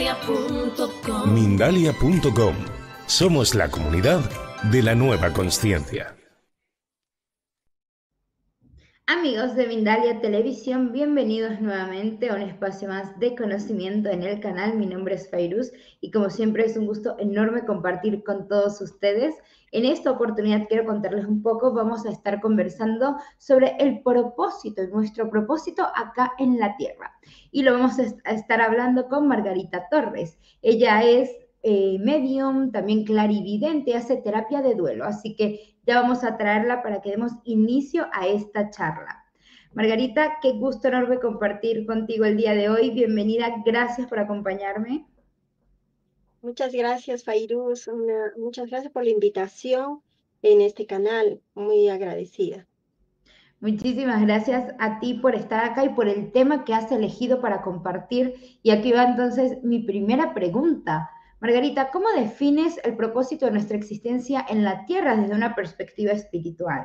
Mindalia.com. Mindalia.com. Somos la comunidad de la nueva consciencia. Amigos de Mindalia Televisión, bienvenidos nuevamente a un espacio más de conocimiento en el canal. Mi nombre es Fairuz y como siempre es un gusto enorme compartir con todos ustedes. En esta oportunidad quiero contarles un poco, vamos a estar conversando sobre el propósito, nuestro propósito acá en la Tierra. Y lo vamos a estar hablando con Margarita Torres. Ella es medium, también clarividente, hace terapia de duelo, así que ya vamos a traerla para que demos inicio a esta charla. Margarita, qué gusto enorme compartir contigo el día de hoy. Bienvenida, gracias por acompañarme. Muchas gracias, Fairuz. Muchas gracias por la invitación en este canal. Muy agradecida. Muchísimas gracias a ti por estar acá y por el tema que has elegido para compartir. Y aquí va entonces mi primera pregunta. Margarita, ¿cómo defines el propósito de nuestra existencia en la Tierra desde una perspectiva espiritual?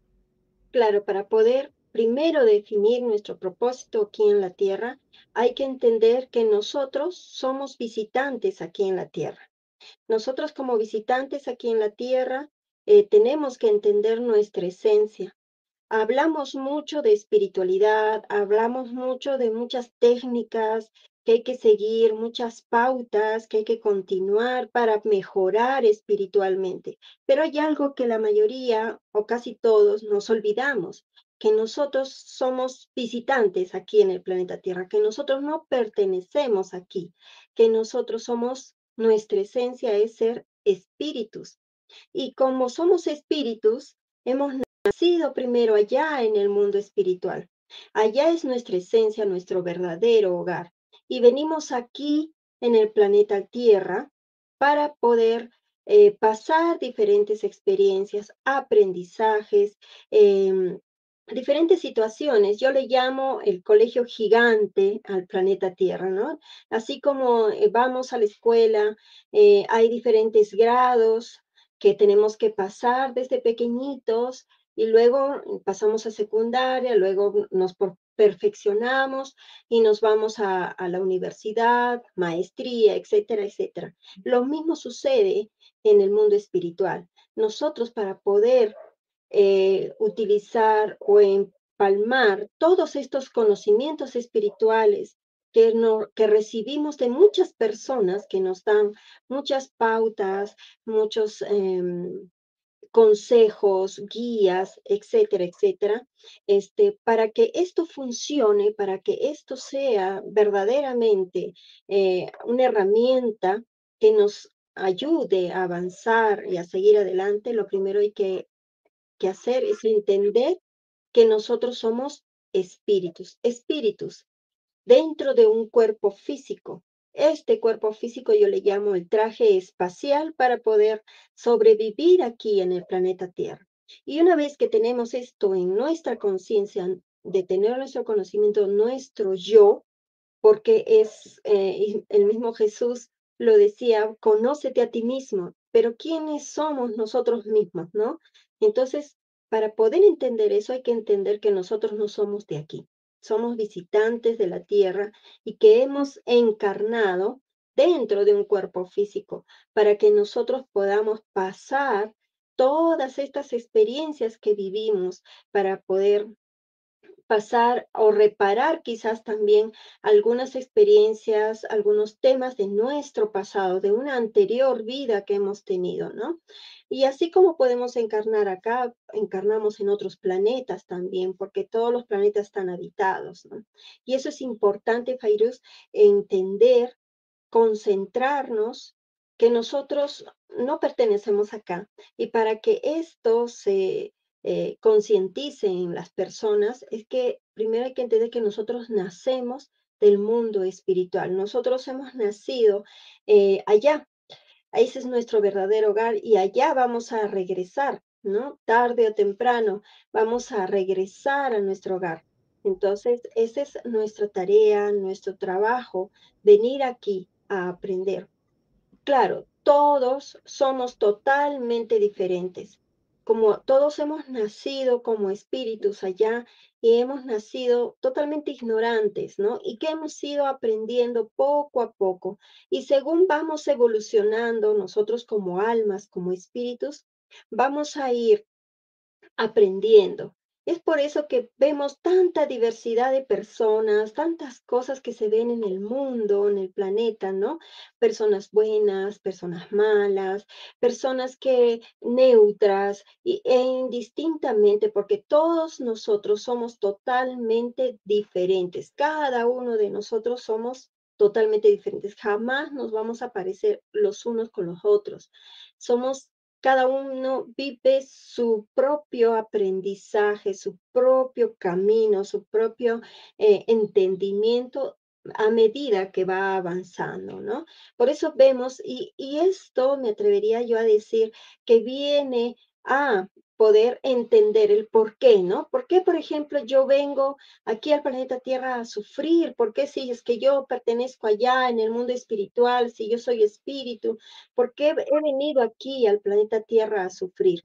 Claro, para poder primero definir nuestro propósito aquí en la Tierra, hay que entender que nosotros somos visitantes aquí en la Tierra. Nosotros como visitantes aquí en la Tierra tenemos que entender nuestra esencia. Hablamos mucho de espiritualidad, hablamos mucho de muchas técnicas que hay que seguir, muchas pautas que hay que continuar para mejorar espiritualmente. Pero hay algo que la mayoría o casi todos nos olvidamos, que nosotros somos visitantes aquí en el planeta Tierra, que nosotros no pertenecemos aquí, que nosotros somos, nuestra esencia es ser espíritus. Y como somos espíritus, hemos nacido primero allá en el mundo espiritual. Allá es nuestra esencia, nuestro verdadero hogar. Y venimos aquí en el planeta Tierra para poder pasar diferentes experiencias, aprendizajes, diferentes situaciones. Yo le llamo el colegio gigante al planeta Tierra, ¿no? Así como vamos a la escuela, hay diferentes grados que tenemos que pasar desde pequeñitos y luego pasamos a secundaria, luego nos perfeccionamos y nos vamos a la universidad, maestría, etcétera, etcétera. Lo mismo sucede en el mundo espiritual. Nosotros para poder utilizar o empalmar todos estos conocimientos espirituales que recibimos de muchas personas que nos dan muchas pautas, muchos consejos, guías, etcétera, etcétera, para que esto funcione, para que esto sea verdaderamente una herramienta que nos ayude a avanzar y a seguir adelante, lo primero que hacer es entender que nosotros somos espíritus, espíritus dentro de un cuerpo físico. Este cuerpo físico yo le llamo el traje espacial para poder sobrevivir aquí en el planeta Tierra. Y una vez que tenemos esto en nuestra conciencia, de tener nuestro conocimiento, nuestro yo, porque es el mismo Jesús lo decía, conócete a ti mismo, pero ¿quiénes somos nosotros mismos, no? Entonces, para poder entender eso hay que entender que nosotros no somos de aquí, somos visitantes de la tierra y que hemos encarnado dentro de un cuerpo físico para que nosotros podamos pasar todas estas experiencias que vivimos para poder pasar o reparar quizás también algunas experiencias, algunos temas de nuestro pasado, de una anterior vida que hemos tenido, ¿no? Y así como podemos encarnar acá, encarnamos en otros planetas también, porque todos los planetas están habitados, ¿no? Y eso es importante, Fairuz, entender, concentrarnos que nosotros no pertenecemos acá. Y para que esto se concientice en las personas, es que primero hay que entender que nosotros nacemos del mundo espiritual. Nosotros hemos nacido allá. Ese es nuestro verdadero hogar y allá vamos a regresar, ¿no? Tarde o temprano vamos a regresar a nuestro hogar. Entonces, esa es nuestra tarea, nuestro trabajo, venir aquí a aprender. Claro, todos somos totalmente diferentes. como todos hemos nacido como espíritus allá y hemos nacido totalmente ignorantes, ¿no? Y que hemos ido aprendiendo poco a poco. Y según vamos evolucionando nosotros como almas, como espíritus, vamos a ir aprendiendo. Es por eso que vemos tanta diversidad de personas, tantas cosas que se ven en el mundo, en el planeta, ¿no? Personas buenas, personas malas, personas que neutras e indistintamente, porque todos nosotros somos totalmente diferentes. Cada uno de nosotros somos totalmente diferentes. Jamás nos vamos a parecer los unos con los otros. Somos Cada uno vive su propio aprendizaje, su propio camino, su propio entendimiento a medida que va avanzando, ¿no? Por eso vemos, y esto me atrevería yo a decir que viene a poder entender el por qué, ¿no? ¿Por qué, por ejemplo, yo vengo aquí al planeta Tierra a sufrir? ¿Por qué si es que yo pertenezco allá en el mundo espiritual, si yo soy espíritu? ¿Por qué he venido aquí al planeta Tierra a sufrir?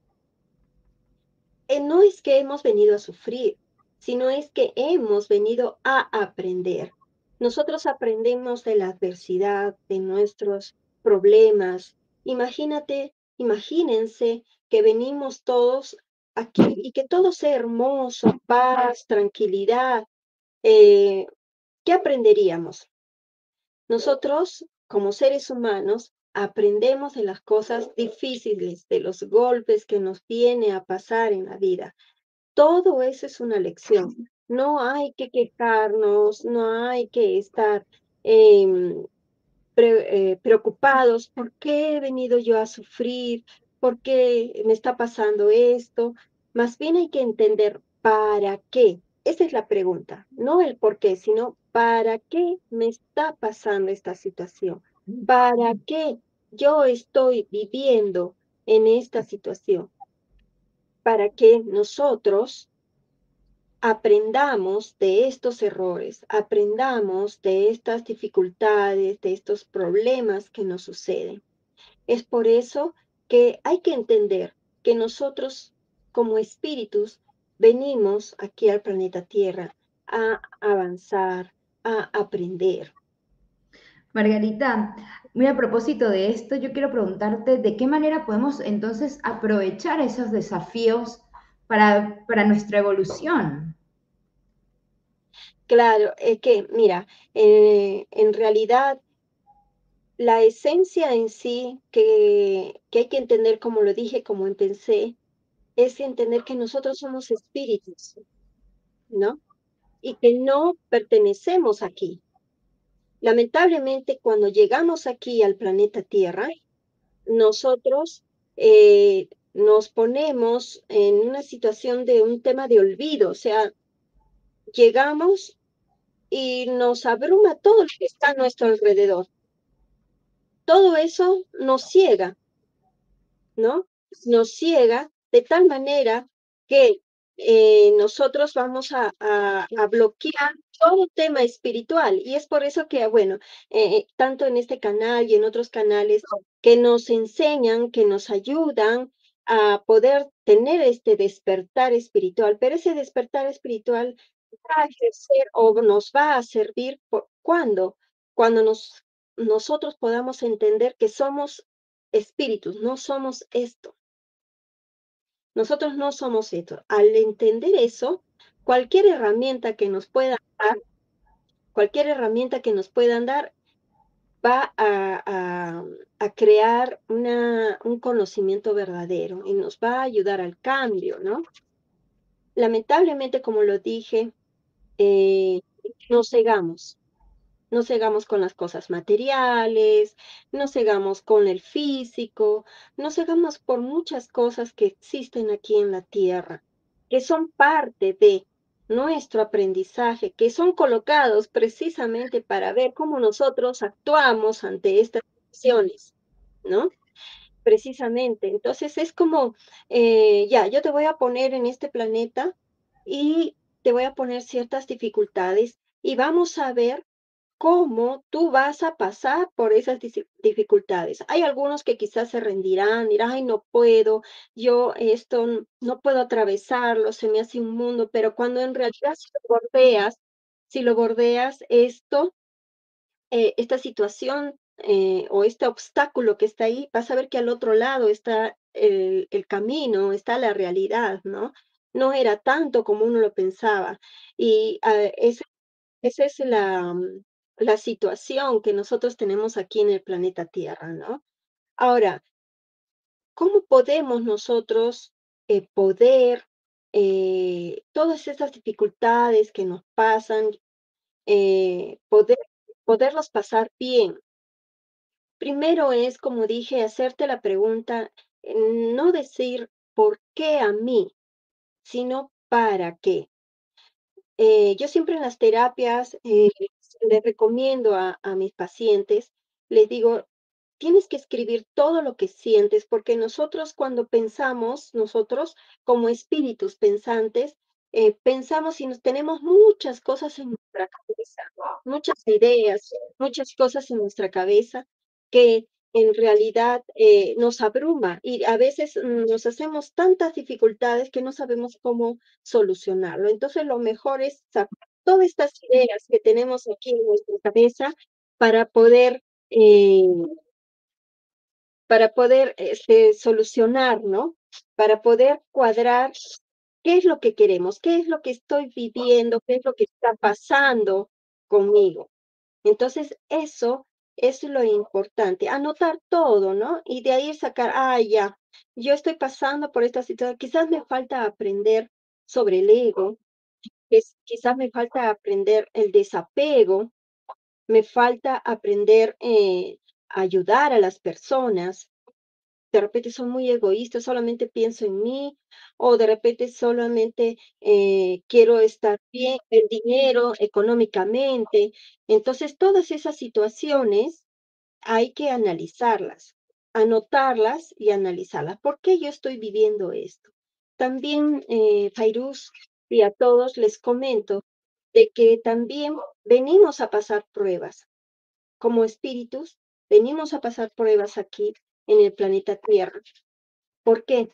No es que hemos venido a sufrir, sino es que hemos venido a aprender. Nosotros aprendemos de la adversidad, de nuestros problemas. Imagínense que venimos todos aquí y que todo sea hermoso, paz, tranquilidad. Eh, ¿Qué aprenderíamos? Nosotros, como seres humanos, aprendemos de las cosas difíciles, de los golpes que nos viene a pasar en la vida. Todo eso es una lección. No hay que quejarnos, no hay que estar em, preocupados. ¿Por qué he venido yo a sufrir? ¿Por qué me está pasando esto? Más bien hay que entender para qué. Esa es la pregunta, no el por qué, sino para qué me está pasando esta situación. ¿Para qué yo estoy viviendo en esta situación? Para que nosotros aprendamos de estos errores, aprendamos de estas dificultades, de estos problemas que nos suceden. Es por eso que hay que entender que nosotros como espíritus venimos aquí al planeta Tierra a avanzar, a aprender. Margarita, muy a propósito de esto, yo quiero preguntarte de qué manera podemos entonces aprovechar esos desafíos para nuestra evolución. Claro, es que, mira, en realidad la esencia en sí que hay que entender, como lo dije, como empecé, es entender que nosotros somos espíritus, ¿no? Y que no pertenecemos aquí. Lamentablemente, cuando llegamos aquí al planeta Tierra, nosotros nos ponemos en una situación de un tema de olvido, o sea, llegamos y nos abruma todo lo que está a nuestro alrededor. Todo eso nos ciega, ¿no? Nos ciega de tal manera que nosotros vamos a bloquear todo tema espiritual. Y es por eso que, bueno, tanto en este canal y en otros canales que nos enseñan, que nos ayudan a poder tener este despertar espiritual, pero ese despertar espiritual va a ejercer o nos va a servir ¿cuándo? Cuando nosotros podamos entender que somos espíritus, no somos esto. Nosotros no somos esto. Al entender eso, cualquier herramienta que nos puedan dar, cualquier herramienta que nos puedan dar, va a crear un conocimiento verdadero y nos va a ayudar al cambio, ¿no? Lamentablemente, como lo dije, eh, nos cegamos. No cegamos con las cosas materiales, no cegamos con el físico, no cegamos por muchas cosas que existen aquí en la tierra, que son parte de nuestro aprendizaje, que son colocados precisamente para ver cómo nosotros actuamos ante estas situaciones, ¿no? Precisamente. Entonces es como, ya, yo te voy a poner en este planeta y te voy a poner ciertas dificultades y vamos a ver cómo tú vas a pasar por esas dificultades. Hay algunos que quizás se rendirán, dirán, ay, no puedo, yo esto no puedo atravesarlo, se me hace un mundo, pero cuando en realidad si lo bordeas esto, esta situación o este obstáculo que está ahí, vas a ver que al otro lado está el camino, está la realidad, ¿no? No era tanto como uno lo pensaba. Y esa es la situación que nosotros tenemos aquí en el planeta Tierra, ¿no? Ahora, ¿cómo podemos nosotros poder todas esas dificultades que nos pasan, eh, poder, poderlos pasar bien? Primero es, como dije, hacerte la pregunta, no decir por qué a mí, sino para qué. Yo siempre en las terapias les recomiendo a mis pacientes, les digo, tienes que escribir todo lo que sientes, porque nosotros cuando pensamos, nosotros como espíritus pensantes, pensamos y nos tenemos muchas cosas en nuestra cabeza, muchas ideas, muchas cosas en nuestra cabeza que en realidad nos abruma y a veces nos hacemos tantas dificultades que no sabemos cómo solucionarlo. Entonces, lo mejor es sacar todas estas ideas que tenemos aquí en nuestra cabeza para poder, eh, solucionar, ¿no? Para poder cuadrar qué es lo que queremos, qué es lo que estoy viviendo, qué es lo que está pasando conmigo. Entonces, eso es lo importante, anotar todo, ¿no? Y de ahí sacar, ah, ya, yo estoy pasando por esta situación, quizás me falta aprender sobre el ego, quizás me falta aprender el desapego, me falta aprender a ayudar a las personas. De repente soy muy egoísta, solamente pienso en mí, o de repente solamente quiero estar bien, el dinero, económicamente. Entonces, todas esas situaciones hay que analizarlas, anotarlas y analizarlas. ¿Por qué yo estoy viviendo esto? También, Fairuz, y a todos les comento de que también venimos a pasar pruebas. Como espíritus, venimos a pasar pruebas aquí en el planeta Tierra. ¿Por qué?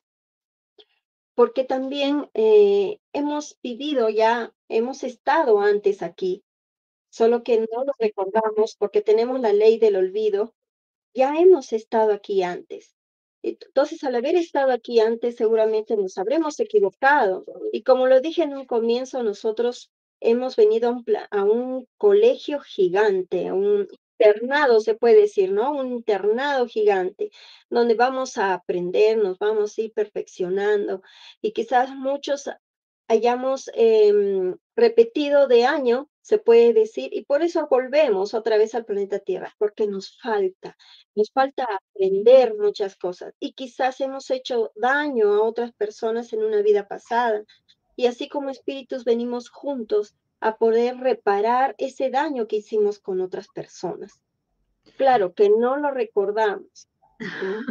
Porque también hemos vivido ya, hemos estado antes aquí, solo que no lo recordamos porque tenemos la ley del olvido. Ya hemos estado aquí antes. Entonces, al haber estado aquí antes, seguramente nos habremos equivocado. Y como lo dije en un comienzo, nosotros hemos venido a un colegio gigante, a un internado, se puede decir, ¿no? Un internado gigante, donde vamos a aprender, nos vamos a ir perfeccionando. Y quizás muchos hayamos repetido de año, se puede decir, y por eso volvemos otra vez al planeta Tierra, porque nos falta aprender muchas cosas y quizás hemos hecho daño a otras personas en una vida pasada. Y así como espíritus venimos juntos a poder reparar ese daño que hicimos con otras personas. Claro que no lo recordamos. ¿Mm?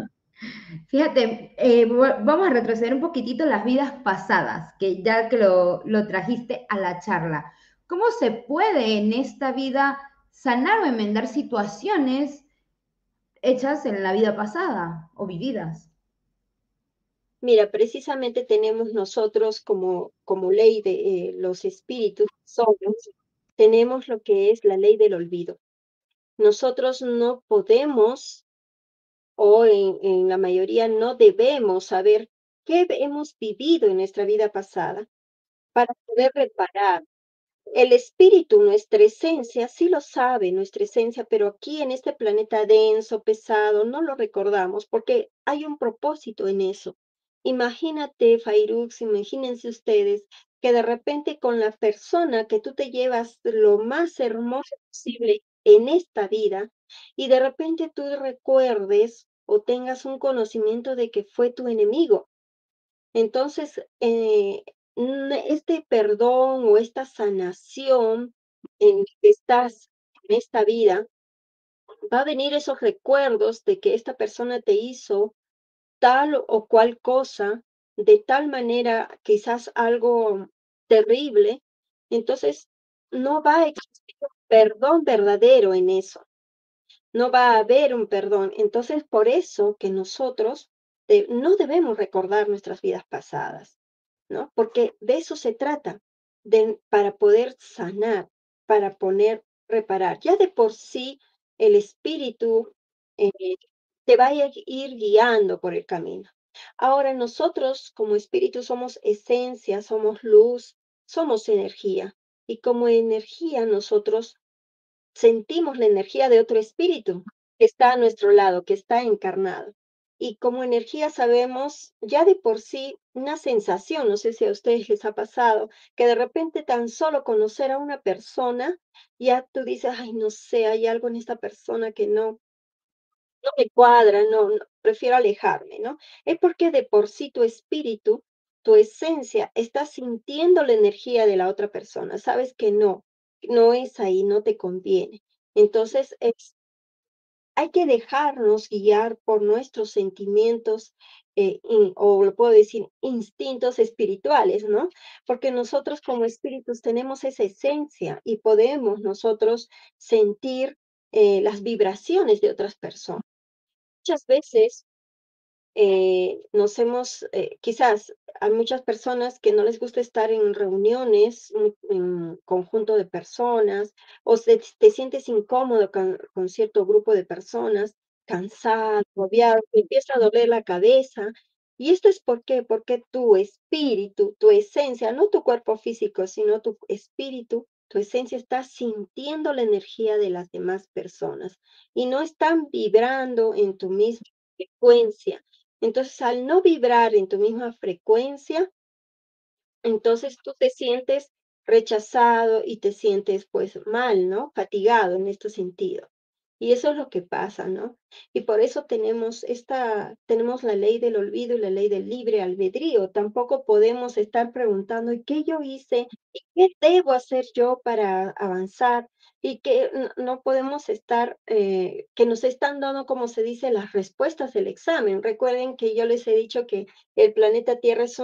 Fíjate, vamos a retroceder un poquitito las vidas pasadas, que ya que lo trajiste a la charla. ¿Cómo se puede en esta vida sanar o enmendar situaciones hechas en la vida pasada o vividas? Mira, precisamente tenemos nosotros como ley de los espíritus, somos, tenemos lo que es la ley del olvido. Nosotros no podemos, o en la mayoría no debemos saber qué hemos vivido en nuestra vida pasada para poder reparar. El espíritu, nuestra esencia, sí lo sabe, nuestra esencia, pero aquí en este planeta denso, pesado, no lo recordamos porque hay un propósito en eso. Imagínate, Fairuz, imagínense ustedes que de repente con la persona que tú te llevas lo más hermoso posible en esta vida y de repente tú recuerdes o tengas un conocimiento de que fue tu enemigo. Entonces, este perdón o esta sanación en que estás en esta vida, va a venir esos recuerdos de que esta persona te hizo tal o cual cosa, de tal manera, quizás algo terrible, entonces no va a existir. perdón verdadero en eso. No va a haber un perdón. Entonces, por eso que nosotros no debemos recordar nuestras vidas pasadas, ¿no? Porque de eso se trata, para poder sanar, para poner, reparar. Ya de por sí, el espíritu eh, te va a ir guiando por el camino. Ahora, nosotros como espíritu somos esencia, somos luz, somos energía. Y como energía, nosotros sentimos la energía de otro espíritu que está a nuestro lado, que está encarnado. Y como energía sabemos ya de por sí una sensación, no sé si a ustedes les ha pasado, que de repente tan solo conocer a una persona, ya tú dices, ay, no sé, hay algo en esta persona que no me cuadra, prefiero alejarme, ¿no? Es porque de por sí tu espíritu, tu esencia, está sintiendo la energía de la otra persona. Sabes que no es ahí, no te conviene. Entonces, hay que dejarnos guiar por nuestros sentimientos, o lo puedo decir, instintos espirituales, ¿no? Porque nosotros como espíritus tenemos esa esencia y podemos nosotros sentir las vibraciones de otras personas. Muchas veces quizás hay muchas personas que no les gusta estar en reuniones, en conjunto de personas, o te sientes incómodo con cierto grupo de personas, cansado, agobiado, te empieza a doler la cabeza. ¿Y esto es por qué? Porque tu espíritu, tu esencia, no tu cuerpo físico, sino tu espíritu, tu esencia está sintiendo la energía de las demás personas y no están vibrando en tu misma frecuencia. Entonces, al no vibrar en tu misma frecuencia, entonces tú te sientes rechazado y te sientes pues mal, ¿no? Fatigado en este sentido. Y eso es lo que pasa, ¿no? Y por eso tenemos la ley del olvido y la ley del libre albedrío. Tampoco podemos estar preguntando, ¿y qué yo hice? ¿Y qué debo hacer yo para avanzar? Y que no podemos estar, que nos están dando, como se dice, las respuestas del examen. Recuerden que yo les he dicho que el planeta Tierra es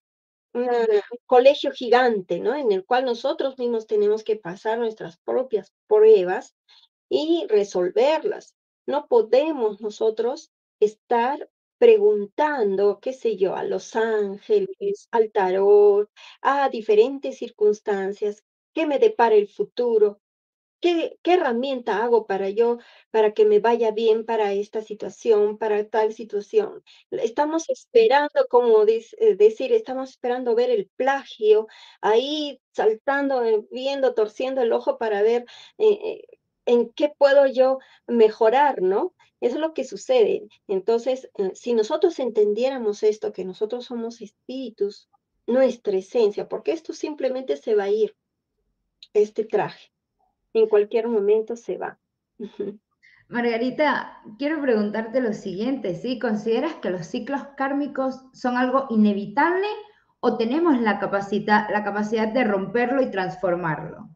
un colegio gigante, ¿no? En el cual nosotros mismos tenemos que pasar nuestras propias pruebas y resolverlas. No podemos nosotros estar preguntando, qué sé yo, a los ángeles, al tarot, a diferentes circunstancias, qué me depara el futuro. ¿Qué herramienta hago para que me vaya bien para esta situación, para tal situación? Estamos esperando, como decir, estamos esperando ver el plagio, ahí saltando, viendo, torciendo el ojo para ver eh, eh, en qué puedo yo mejorar, ¿no? Eso es lo que sucede. Entonces, si nosotros entendiéramos esto, que nosotros somos espíritus, nuestra esencia, porque esto simplemente se va a ir, este traje. En cualquier momento se va. Ujú. Margarita, quiero preguntarte lo siguiente, ¿sí? ¿Consideras que los ciclos kármicos son algo inevitable o tenemos la capacidad de romperlo y transformarlo?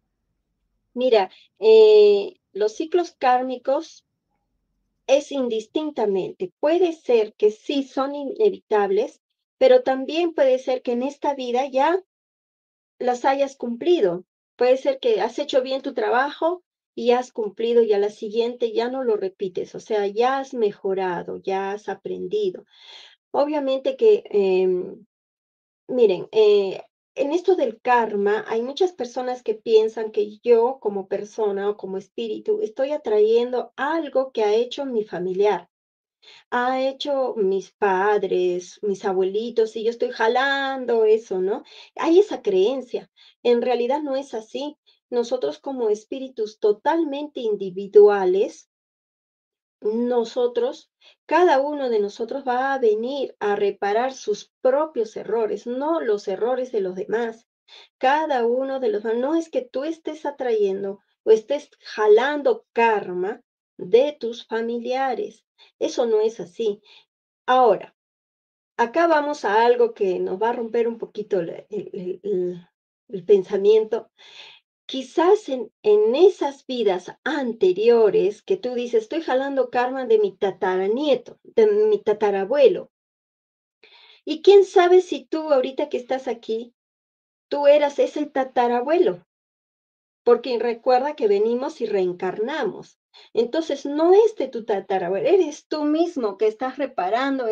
Mira, los ciclos kármicos es indistintamente. Puede ser que sí son inevitables, pero también puede ser que en esta vida ya las hayas cumplido. Puede ser que has hecho bien tu trabajo y has cumplido y a la siguiente ya no lo repites, o sea, ya has mejorado, ya has aprendido. Obviamente que miren, en esto del karma, hay muchas personas que piensan que yo como persona o como espíritu estoy atrayendo algo que ha hecho mi familiar, ha hecho mis padres, mis abuelitos, y yo estoy jalando eso, ¿no? Hay esa creencia. En realidad no es así. Nosotros como espíritus totalmente individuales, nosotros, cada uno de nosotros va a venir a reparar sus propios errores, no los errores de los demás. Cada uno de los, no es que tú estés atrayendo o estés jalando karma de tus familiares. Eso no es así. Ahora, acá vamos a algo que nos va a romper un poquito el pensamiento. Quizás en esas vidas anteriores que tú dices, estoy jalando karma de mi tataranieto, de mi tatarabuelo. Y quién sabe si tú ahorita que estás aquí, tú eras ese tatarabuelo. porque recuerda que venimos y reencarnamos. Entonces, no es de tu tatarabuelo, eres tú mismo que estás reparando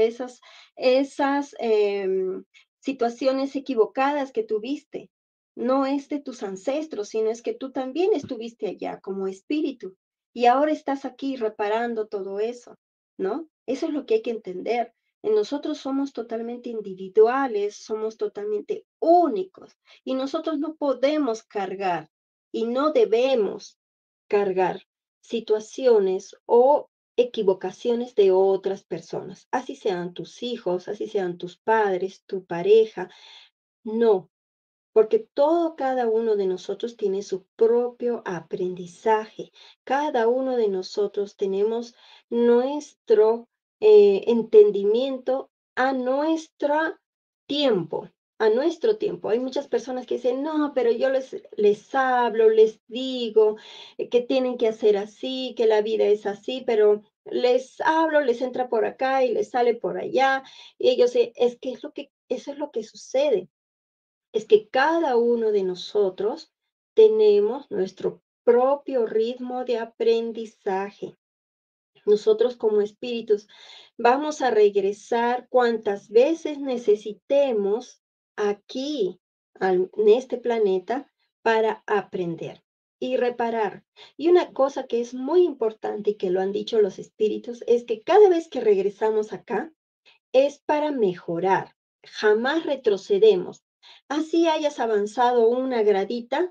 esas situaciones equivocadas que tuviste. No es de tus ancestros, sino es que tú también estuviste allá como espíritu y ahora estás aquí reparando todo eso, ¿no? Eso es lo que hay que entender. Nosotros somos totalmente individuales, somos totalmente únicos y nosotros no podemos cargar y no debemos cargar situaciones o equivocaciones de otras personas, así sean tus hijos, así sean tus padres, tu pareja. No, porque cada uno de nosotros tiene su propio aprendizaje. Cada uno de nosotros tenemos nuestro entendimiento a nuestro tiempo, a nuestro tiempo. Hay muchas personas que dicen, no, pero yo les hablo, les digo que tienen que hacer así, que la vida es así, pero les hablo, les entra por acá y les sale por allá. Y ellos, es que eso es lo que sucede, es que cada uno de nosotros tenemos nuestro propio ritmo de aprendizaje. Nosotros como espíritus vamos a regresar cuantas veces necesitemos aquí, en este planeta, para aprender y reparar. Y una cosa que es muy importante y que lo han dicho los espíritus es que cada vez que regresamos acá, es para mejorar, jamás retrocedemos. Así hayas avanzado una gradita,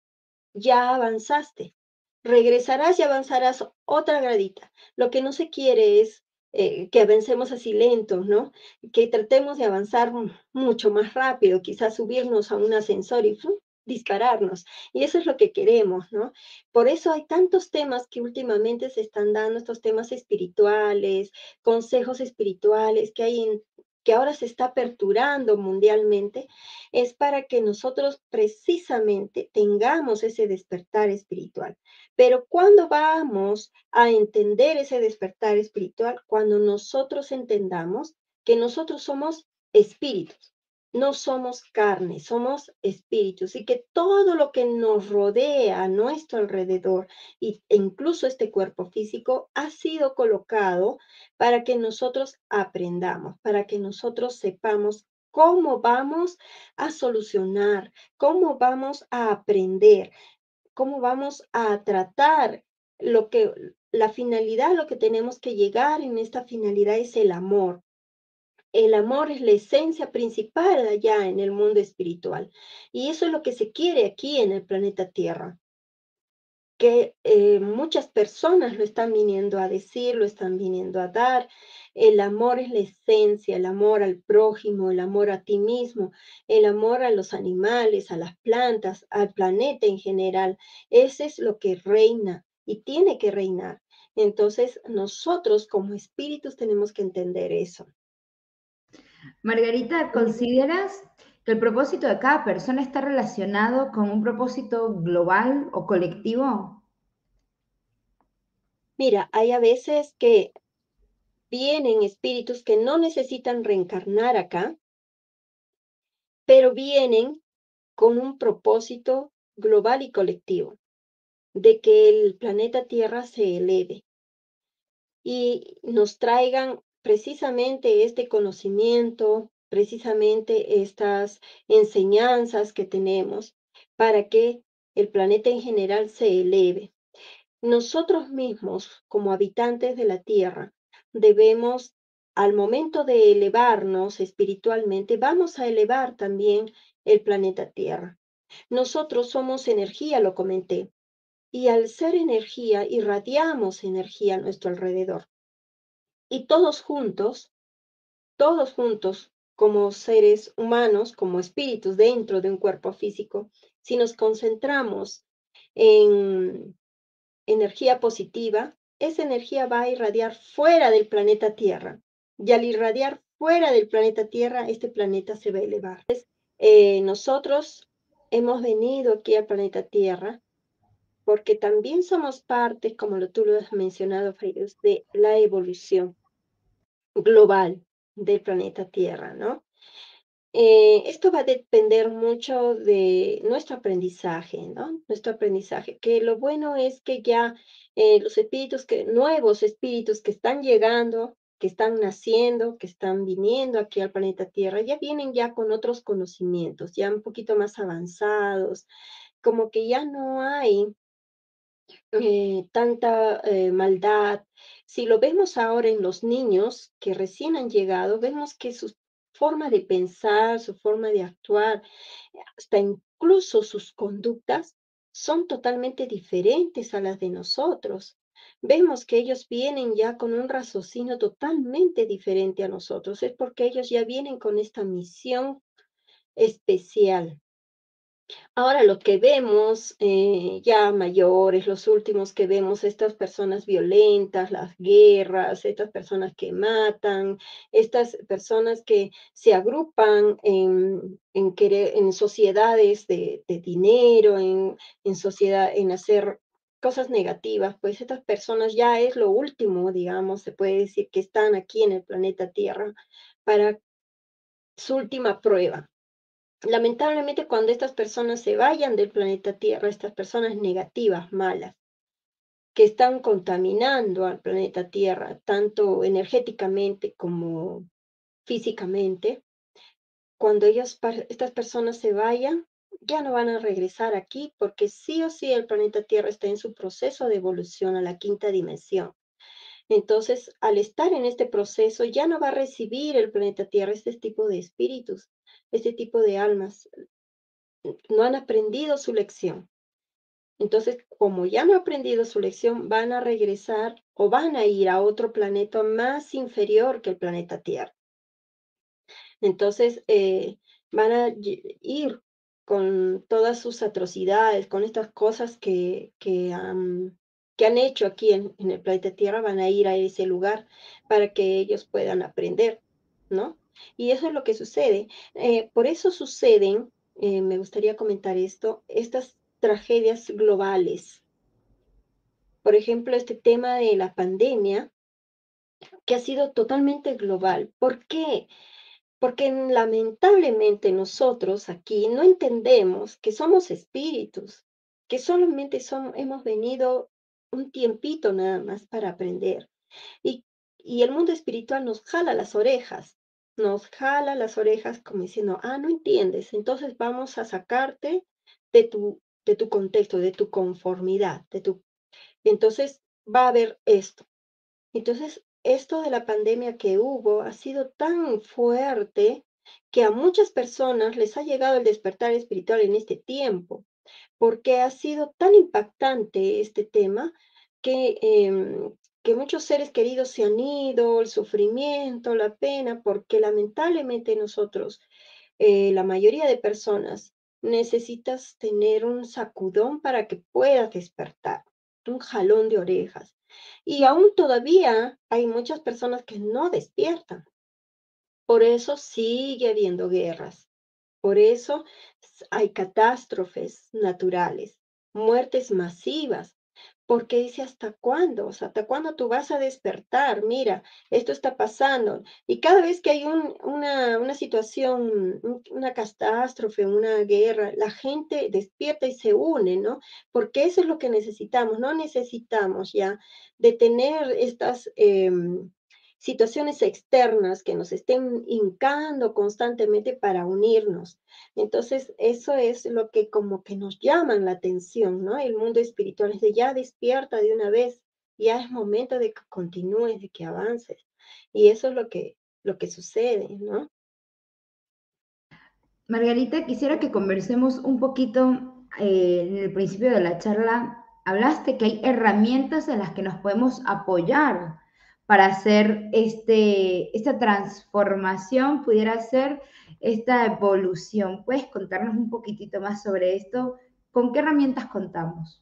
ya avanzaste. Regresarás y avanzarás otra gradita. Lo que no se quiere es que avancemos así lentos, ¿no? Que tratemos de avanzar mucho más rápido, quizás subirnos a un ascensor y ¡fum! Dispararnos. Y eso es lo que queremos, ¿no? Por eso hay tantos temas que últimamente se están dando, estos temas espirituales, consejos espirituales que ahora se está aperturando mundialmente, es para que nosotros precisamente tengamos ese despertar espiritual. Pero ¿cuándo vamos a entender ese despertar espiritual? Cuando nosotros entendamos que nosotros somos espíritus, no somos carne, somos espíritus y que todo lo que nos rodea a nuestro alrededor e incluso este cuerpo físico ha sido colocado para que nosotros aprendamos, para que nosotros sepamos cómo vamos a solucionar, cómo vamos a aprender, cómo vamos a tratar la finalidad, lo que tenemos que llegar en esta finalidad es el amor. El amor es la esencia principal allá en el mundo espiritual. Y eso es lo que se quiere aquí en el planeta Tierra, que muchas personas lo están viniendo a decir, lo están viniendo a dar. El amor es la esencia, el amor al prójimo, el amor a ti mismo, el amor a los animales, a las plantas, al planeta en general. Ese es lo que reina y tiene que reinar. Entonces, nosotros como espíritus tenemos que entender eso. Margarita, ¿consideras que el propósito de cada persona está relacionado con un propósito global o colectivo? Mira, hay a veces que vienen espíritus que no necesitan reencarnar acá, pero vienen con un propósito global y colectivo, de que el planeta Tierra se eleve y nos traigan precisamente este conocimiento, precisamente estas enseñanzas que tenemos para que el planeta en general se eleve. Nosotros mismos, como habitantes de la Tierra, debemos, al momento de elevarnos espiritualmente, vamos a elevar también el planeta Tierra. Nosotros somos energía, lo comenté, y al ser energía, irradiamos energía a nuestro alrededor. Y todos juntos, como seres humanos, como espíritus dentro de un cuerpo físico, si nos concentramos en energía positiva, esa energía va a irradiar fuera del planeta Tierra. Y al irradiar fuera del planeta Tierra, este planeta se va a elevar. Nosotros hemos venido aquí al planeta Tierra porque también somos parte, como tú lo has mencionado, Fairuz, de la evolución global del planeta Tierra, ¿no? Esto va a depender mucho de nuestro aprendizaje, ¿no? Nuestro aprendizaje, que lo bueno es que ya los espíritus nuevos espíritus que están llegando, que están naciendo, que están viniendo aquí al planeta Tierra, ya vienen ya con otros conocimientos, ya un poquito más avanzados, como que ya no hay tanta maldad. Si lo vemos ahora en los niños que recién han llegado, vemos que su forma de pensar, su forma de actuar, hasta incluso sus conductas son totalmente diferentes a las de nosotros. Vemos que ellos vienen ya con un raciocinio totalmente diferente a nosotros. Es porque ellos ya vienen con esta misión especial. Ahora lo que vemos, ya mayores, los últimos que vemos, estas personas violentas, las guerras, estas personas que matan, estas personas que se agrupan en sociedades de dinero, en sociedad, en hacer cosas negativas, pues estas personas ya es lo último, digamos, se puede decir que están aquí en el planeta Tierra para su última prueba. Lamentablemente, cuando estas personas se vayan del planeta Tierra, estas personas negativas, malas, que están contaminando al planeta Tierra, tanto energéticamente como físicamente, cuando estas personas se vayan, ya no van a regresar aquí porque sí o sí el planeta Tierra está en su proceso de evolución a la quinta dimensión. Entonces, al estar en este proceso, ya no va a recibir el planeta Tierra este tipo de espíritus, este tipo de almas, no han aprendido su lección. Entonces, como ya no han aprendido su lección, van a regresar o van a ir a otro planeta más inferior que el planeta Tierra. Entonces, van a ir con todas sus atrocidades, con estas cosas que han hecho aquí en el planeta Tierra, van a ir a ese lugar para que ellos puedan aprender, ¿no? Y eso es lo que sucede. Por eso suceden, me gustaría comentar esto, estas tragedias globales. Por ejemplo, este tema de la pandemia, que ha sido totalmente global. ¿Por qué? Porque lamentablemente nosotros aquí no entendemos que somos espíritus, que solamente hemos venido un tiempito nada más para aprender. Y, y el mundo espiritual nos jala las orejas como diciendo, ah, no entiendes, entonces vamos a sacarte de tu contexto, de tu conformidad, entonces va a haber esto. Entonces, esto de la pandemia que hubo ha sido tan fuerte que a muchas personas les ha llegado el despertar espiritual en este tiempo, porque ha sido tan impactante este tema que, que muchos seres queridos se han ido, el sufrimiento, la pena, porque lamentablemente nosotros, la mayoría de personas, necesitas tener un sacudón para que puedas despertar, un jalón de orejas. Y aún todavía hay muchas personas que no despiertan. Por eso sigue habiendo guerras. Por eso hay catástrofes naturales, muertes masivas, porque dice, ¿hasta cuándo? O sea, ¿hasta cuándo tú vas a despertar? Mira, esto está pasando. Y cada vez que hay una situación, una catástrofe, una guerra, la gente despierta y se une, ¿no? Porque eso es lo que necesitamos. No necesitamos ya de tener estas situaciones externas que nos estén hincando constantemente para unirnos. Entonces, eso es lo que como que nos llaman la atención, ¿no? El mundo espiritual es de ya despierta de una vez, ya es momento de que continúes, de que avances. Y eso es lo que sucede, ¿no? Margarita, quisiera que conversemos un poquito, en el principio de la charla, hablaste que hay herramientas en las que nos podemos apoyar para hacer esta transformación, pudiera ser esta evolución. ¿Puedes contarnos un poquitito más sobre esto? ¿Con qué herramientas contamos?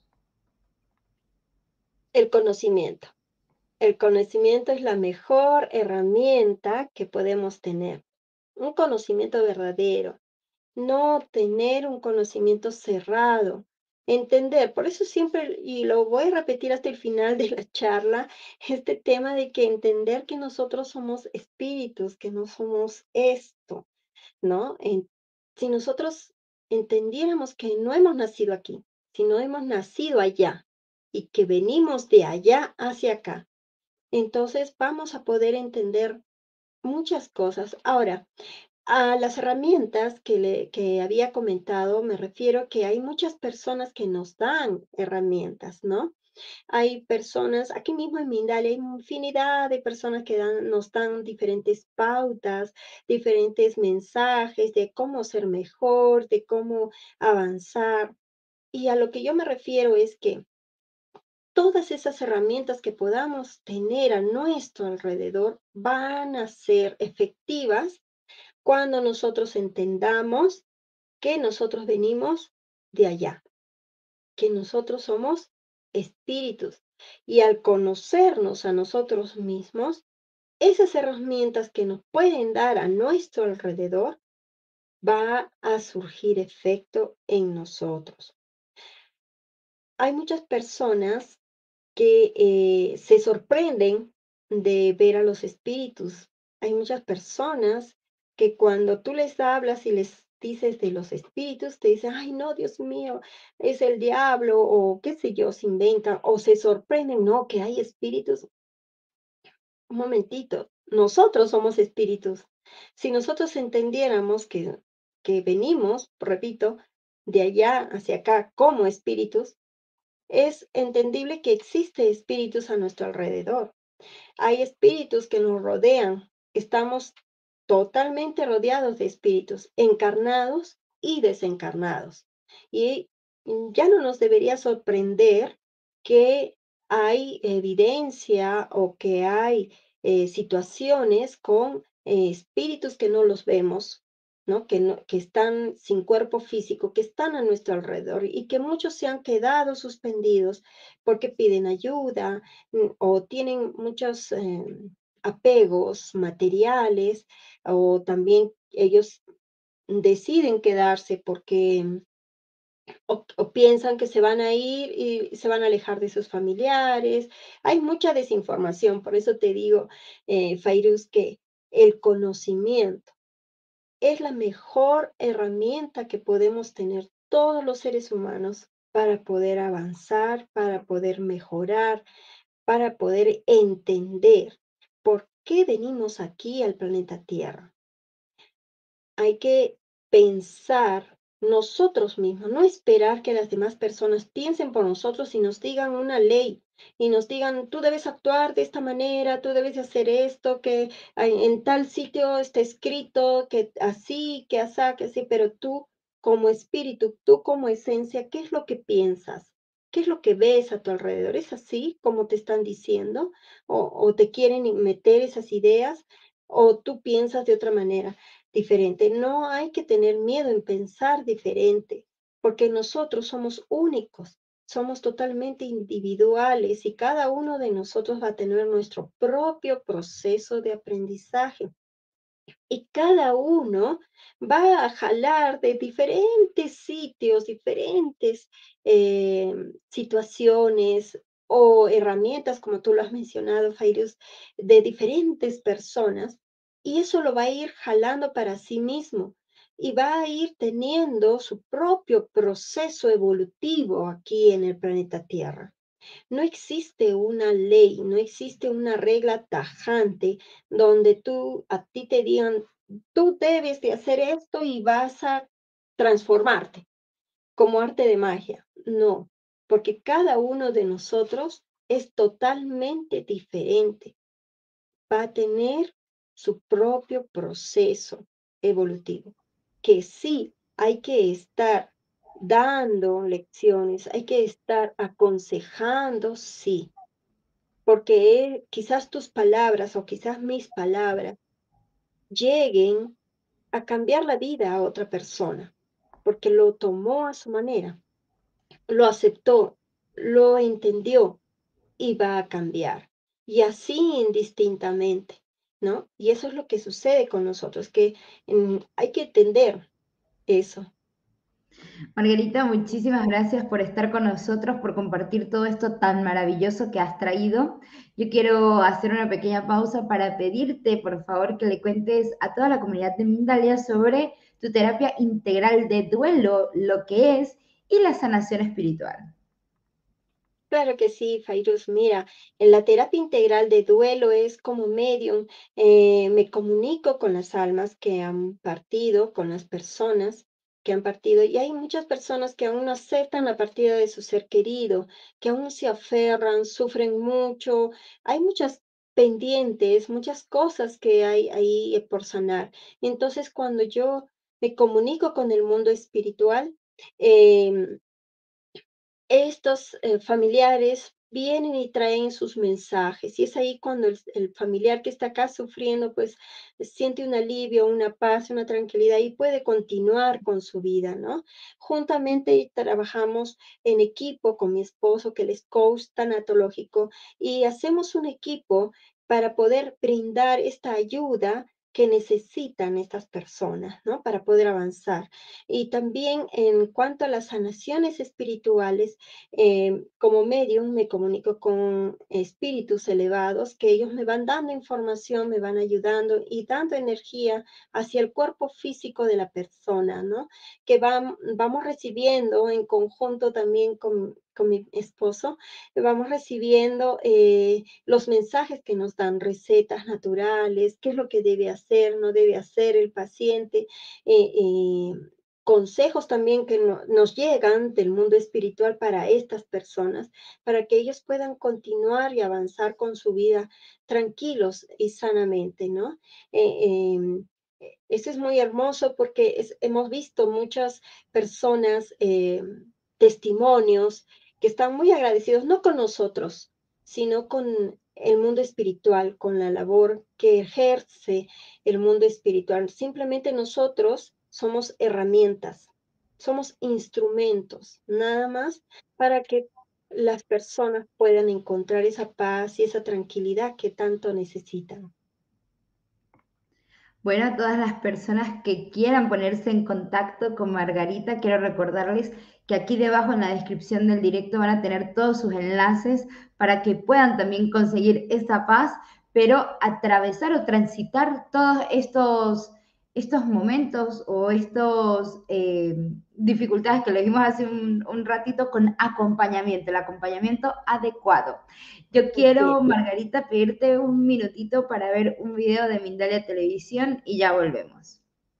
El conocimiento. El conocimiento es la mejor herramienta que podemos tener. Un conocimiento verdadero. No tener un conocimiento cerrado, entender, por eso siempre, y lo voy a repetir hasta el final de la charla, este tema de que entender que nosotros somos espíritus, que no somos esto. ¿no? Si nosotros entendiéramos que no hemos nacido aquí, sino hemos nacido allá y que venimos de allá hacia acá, entonces vamos a poder entender muchas cosas. Ahora, a las herramientas que había comentado, me refiero que hay muchas personas que nos dan herramientas, ¿no? Hay personas, aquí mismo en Mindalia hay infinidad de personas que nos dan diferentes pautas, diferentes mensajes de cómo ser mejor, de cómo avanzar. Y a lo que yo me refiero es que todas esas herramientas que podamos tener a nuestro alrededor van a ser efectivas cuando nosotros entendamos que nosotros venimos de allá, que nosotros somos espíritus. Y al conocernos a nosotros mismos, esas herramientas que nos pueden dar a nuestro alrededor va a surgir efecto en nosotros. Hay muchas personas que se sorprenden de ver a los espíritus. Hay muchas personas que cuando tú les hablas y les dices de los espíritus, te dicen, ay, no, Dios mío, es el diablo, o qué sé yo, se inventan, o se sorprenden, no, que hay espíritus. Un momentito, nosotros somos espíritus. Si nosotros entendiéramos que venimos, repito, de allá hacia acá como espíritus, es entendible que existe espíritus a nuestro alrededor. Hay espíritus que nos rodean. Estamos totalmente rodeados de espíritus, encarnados y desencarnados. Y ya no nos debería sorprender que hay evidencia o que hay situaciones con espíritus que no los vemos, ¿no? Que están sin cuerpo físico, que están a nuestro alrededor y que muchos se han quedado suspendidos porque piden ayuda, o tienen muchos apegos materiales, o también ellos deciden quedarse porque o piensan que se van a ir y se van a alejar de sus familiares. Hay mucha desinformación, por eso te digo, Fairuz, que el conocimiento es la mejor herramienta que podemos tener todos los seres humanos para poder avanzar, para poder mejorar, para poder entender por qué venimos aquí al planeta Tierra. Hay que pensar nosotros mismos, no esperar que las demás personas piensen por nosotros y nos digan una ley y nos digan, tú debes actuar de esta manera, tú debes hacer esto, que en tal sitio está escrito, que asá, que así, pero tú como espíritu, tú como esencia, ¿qué es lo que piensas? ¿Qué es lo que ves a tu alrededor? ¿Es así como te están diciendo? ¿O te quieren meter esas ideas? ¿O tú piensas de otra manera? Diferente. No hay que tener miedo en pensar diferente, porque nosotros somos únicos, somos totalmente individuales y cada uno de nosotros va a tener nuestro propio proceso de aprendizaje. Y cada uno va a jalar de diferentes sitios, diferentes situaciones o herramientas, como tú lo has mencionado, Fairuz, de diferentes personas, y eso lo va a ir jalando para sí mismo y va a ir teniendo su propio proceso evolutivo aquí en el planeta Tierra. No existe una ley, no existe una regla tajante donde a ti te digan, tú debes de hacer esto y vas a transformarte como arte de magia. No, porque cada uno de nosotros es totalmente diferente. Va a tener su propio proceso evolutivo, que sí hay que estar dando lecciones, hay que estar aconsejando, sí, porque quizás tus palabras o quizás mis palabras lleguen a cambiar la vida a otra persona, porque lo tomó a su manera, lo aceptó, lo entendió y va a cambiar. Y así indistintamente, ¿no? Y eso es lo que sucede con nosotros, que hay que entender eso. Margarita, muchísimas gracias por estar con nosotros, por compartir todo esto tan maravilloso que has traído. Yo quiero hacer una pequeña pausa para pedirte, por favor, que le cuentes a toda la comunidad de Mindalia sobre tu terapia integral de duelo, lo que es, y la sanación espiritual. Claro que sí, Fairuz. Mira, en la terapia integral de duelo es como medium, me comunico con las almas que han partido, con las personas que han partido, y hay muchas personas que aún no aceptan la partida de su ser querido, que aún se aferran, sufren mucho, hay muchas pendientes, muchas cosas que hay ahí por sanar. Entonces, cuando yo me comunico con el mundo espiritual, em, estos familiares vienen y traen sus mensajes, y es ahí cuando el familiar que está acá sufriendo, pues siente un alivio, una paz, una tranquilidad y puede continuar con su vida, ¿no? Juntamente trabajamos en equipo con mi esposo, que él es coach tanatológico, y hacemos un equipo para poder brindar esta ayuda que necesitan estas personas, ¿no? Para poder avanzar. Y también en cuanto a las sanaciones espirituales, como medium me comunico con espíritus elevados que ellos me van dando información, me van ayudando y dando energía hacia el cuerpo físico de la persona, ¿no? Que vamos recibiendo en conjunto también con mi esposo, vamos recibiendo los mensajes que nos dan, recetas naturales, qué es lo que debe hacer, no debe hacer el paciente. eh, eh, Consejos también que nos llegan del mundo espiritual para estas personas, para que ellos puedan continuar y avanzar con su vida tranquilos y sanamente, ¿no? Eso es muy hermoso porque hemos visto muchas personas, testimonios que están muy agradecidos, no con nosotros, sino con el mundo espiritual, con la labor que ejerce el mundo espiritual. Simplemente nosotros somos herramientas, somos instrumentos, nada más para que las personas puedan encontrar esa paz y esa tranquilidad que tanto necesitan. Bueno, a todas las personas que quieran ponerse en contacto con Margarita, quiero recordarles que aquí debajo en la descripción del directo van a tener todos sus enlaces para que puedan también conseguir esa paz, pero atravesar o transitar todos estos momentos o estos dificultades que le dimos hace un ratito con acompañamiento, el acompañamiento adecuado. Yo Sí. quiero, Margarita, pedirte un minutito para ver un video de Mindalia Televisión y ya volvemos.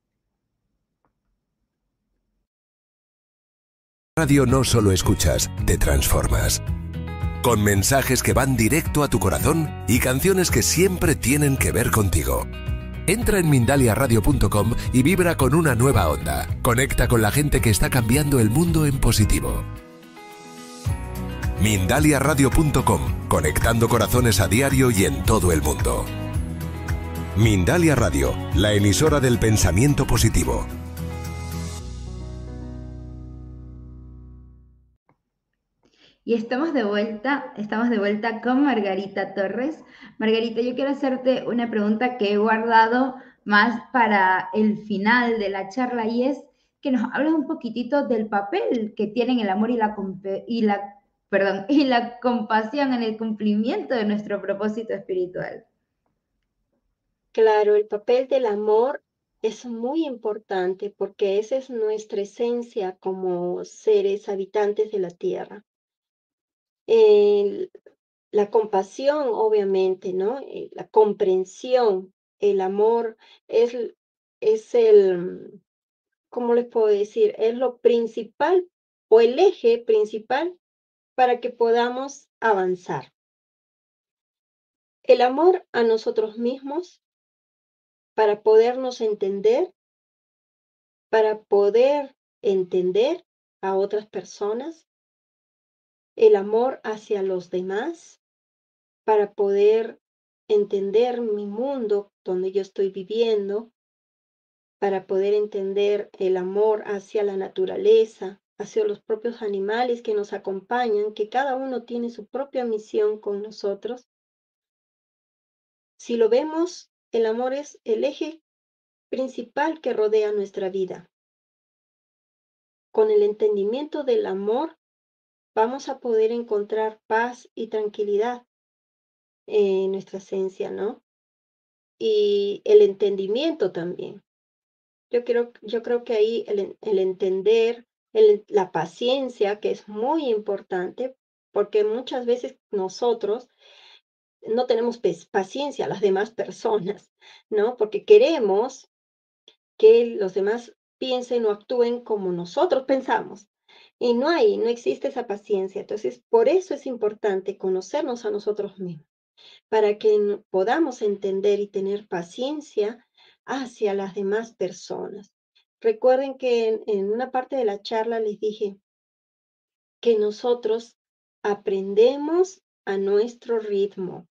Radio no solo escuchas, te transformas. Con mensajes que van directo a tu corazón y canciones que siempre tienen que ver contigo. Entra en mindaliaradio.com y vibra con una nueva onda. Conecta con la gente que está cambiando el mundo en positivo. Mindaliaradio.com, conectando corazones a diario y en todo el mundo. Mindalia Radio, la emisora del pensamiento positivo. Y estamos de vuelta con Margarita Torres. Margarita, yo quiero hacerte una pregunta que he guardado más para el final de la charla y es que nos hables un poquitito del papel que tienen el amor y la compasión en el cumplimiento de nuestro propósito espiritual. Claro, el papel del amor es muy importante porque esa es nuestra esencia como seres habitantes de la tierra. El- la compasión, obviamente, ¿no? La comprensión, el amor es, es el, ¿cómo les puedo decir? Es lo principal o el eje principal para que podamos avanzar. El amor a nosotros mismos para podernos entender, para poder entender a otras personas, el amor hacia los demás, para poder entender mi mundo donde yo estoy viviendo, para poder entender el amor hacia la naturaleza, hacia los propios animales que nos acompañan, que cada uno tiene su propia misión con nosotros. Si lo vemos, el amor es el eje principal que rodea nuestra vida. con el entendimiento del amor, vamos a poder encontrar paz y tranquilidad en nuestra esencia, ¿no? Y el entendimiento también. Yo creo que ahí el entender, la paciencia, que es muy importante, porque muchas veces nosotros no tenemos paciencia a las demás personas, ¿no? Porque queremos que los demás piensen o actúen como nosotros pensamos. Y no existe esa paciencia. Entonces, por eso es importante conocernos a nosotros mismos, para que podamos entender y tener paciencia hacia las demás personas. Recuerden que en una parte de la charla les dije que nosotros aprendemos a nuestro ritmo.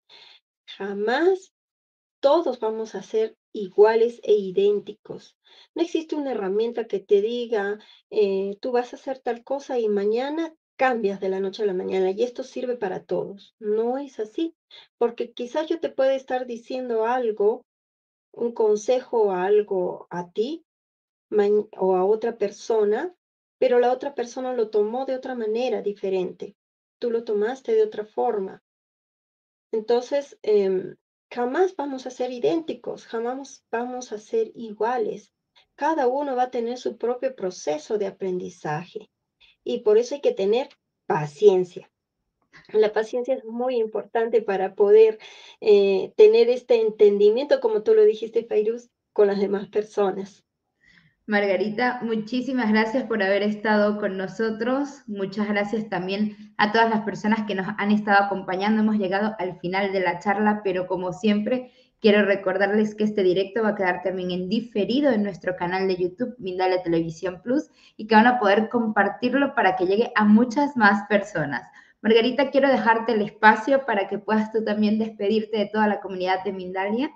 Jamás todos vamos a ser iguales e idénticos. No existe una herramienta que te diga, tú vas a hacer tal cosa y mañana cambias de la noche a la mañana y esto sirve para todos. No es así, porque quizás yo te pueda estar diciendo algo, un consejo o algo a ti o a otra persona, pero la otra persona lo tomó de otra manera diferente. Tú lo tomaste de otra forma. Entonces, jamás vamos a ser idénticos, jamás vamos a ser iguales. Cada uno va a tener su propio proceso de aprendizaje y por eso hay que tener paciencia. La paciencia es muy importante para poder tener este entendimiento, como tú lo dijiste, Fairuz, con las demás personas. Margarita, muchísimas gracias por haber estado con nosotros. Muchas gracias también a todas las personas que nos han estado acompañando. Hemos llegado al final de la charla, pero como siempre, quiero recordarles que este directo va a quedar también en diferido en nuestro canal de YouTube, Mindalia Televisión Plus, y que van a poder compartirlo para que llegue a muchas más personas. Margarita, quiero dejarte el espacio para que puedas tú también despedirte de toda la comunidad de Mindalia.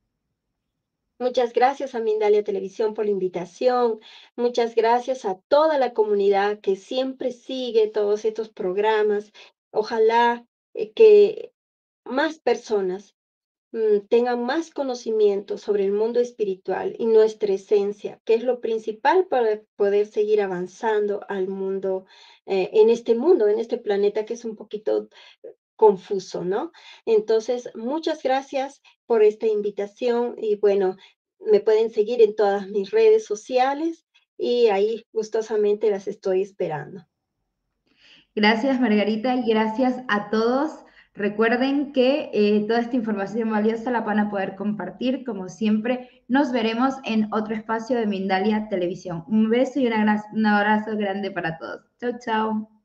Muchas gracias a Mindalia Televisión por la invitación. Muchas gracias a toda la comunidad que siempre sigue todos estos programas. Ojalá que más personas tengan más conocimiento sobre el mundo espiritual y nuestra esencia, que es lo principal para poder seguir avanzando al mundo, en este planeta que es un poquito confuso, ¿no? Entonces, muchas gracias por esta invitación y bueno, me pueden seguir en todas mis redes sociales y ahí gustosamente las estoy esperando. Gracias, Margarita, y gracias a todos. Recuerden que toda esta información valiosa la van a poder compartir. Como siempre, nos veremos en otro espacio de Mindalia Televisión. Un beso y un abrazo grande para todos. Chau, chau.